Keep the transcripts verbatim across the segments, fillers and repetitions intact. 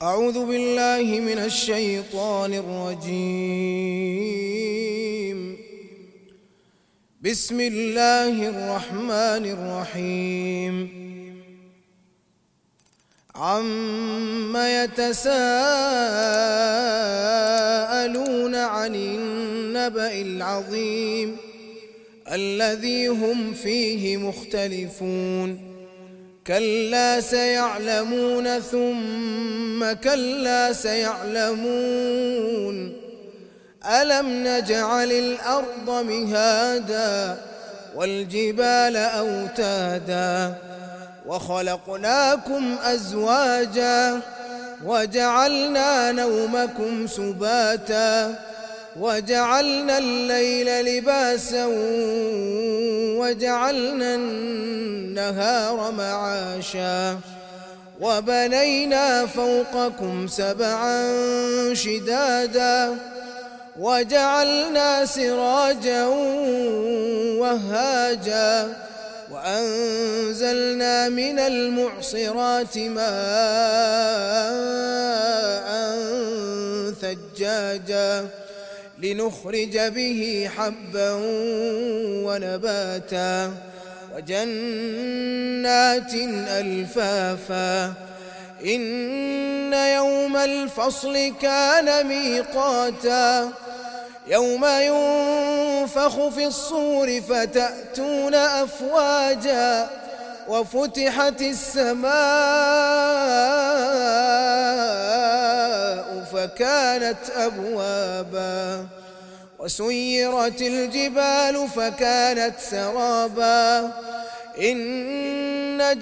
أعوذ بالله من الشيطان الرجيم. بسم الله الرحمن الرحيم. عم يتساءلون عن النبأ العظيم الذي هم فيه مختلفون. كلا سيعلمون ثم كلا سيعلمون. ألم نجعل الأرض مهادا والجبال أوتادا وخلقناكم أزواجا وجعلنا نومكم سباتا وجعلنا الليل لباسا وجعلنا النهار معاشا وبنينا فوقكم سبعا شدادا وجعلنا سراجا وهاجا وأنزلنا من المعصرات ماء ثجاجا لنخرج به حبا ونباتا وجنات ألفافا. إن يوم الفصل كان ميقاتا يوم ينفخ في الصور فتأتون أفواجا وفتحت السماء فكانت أبوابا وسيرت الجبال فكانت سرابا. إن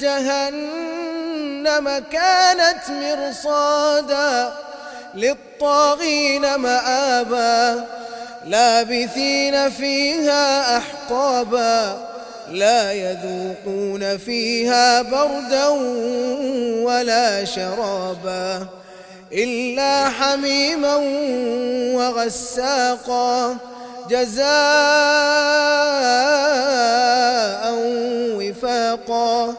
جهنم كانت مرصادا للطاغين مآبا لابثين فيها أحقابا لا يذوقون فيها بردا ولا شرابا إلا حميما وغساقا جزاء وفاقا.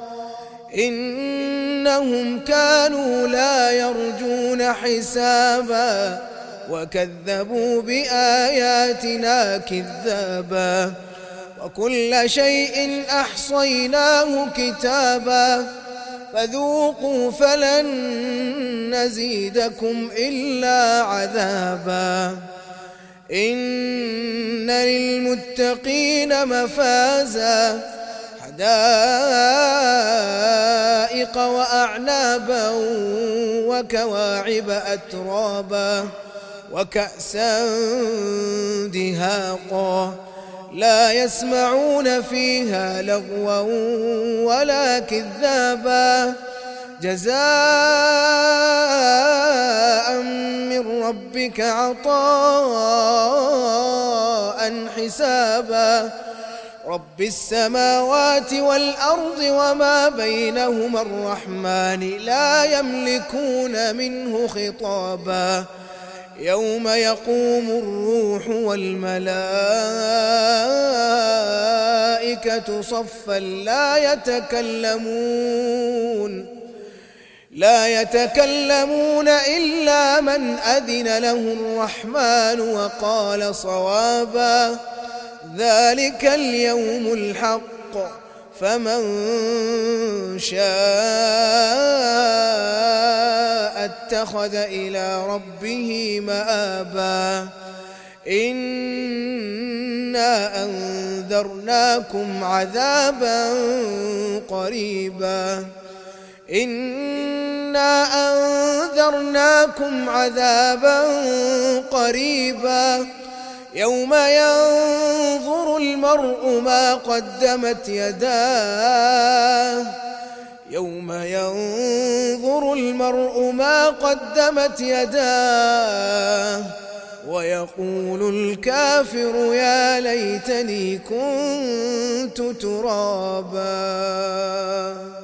إنهم كانوا لا يرجون حسابا وكذبوا بآياتنا كذابا وكل شيء أحصيناه كتابا فذوقوا فلن نزيدكم إلا عذابا. إن للمتقين مفازا حدائق وأعنابا وكواعب أترابا وكأسا دهاقا لا يسمعون فيها لغوا ولا كذابا جزاء من ربك عطاء حسابا. رب السماوات والأرض وما بينهما الرحمن لا يملكون منه خطابا. يوم يقوم الروح والملائكة صفا لا يتكلمون لا يتكلمون إلا من أذن له الرحمن وقال صوابا. ذلك اليوم الحق فمن شاء اتخذ إلى ربه مآبا. إنا أنذرناكم عذابا قريبا إنا أنذرناكم عذابا قريبا يوم ينظر المرء ما قدمت يداه يوم ينظر المرء ما قدمت يداه ويقول الكافر يا ليتني كنت ترابا.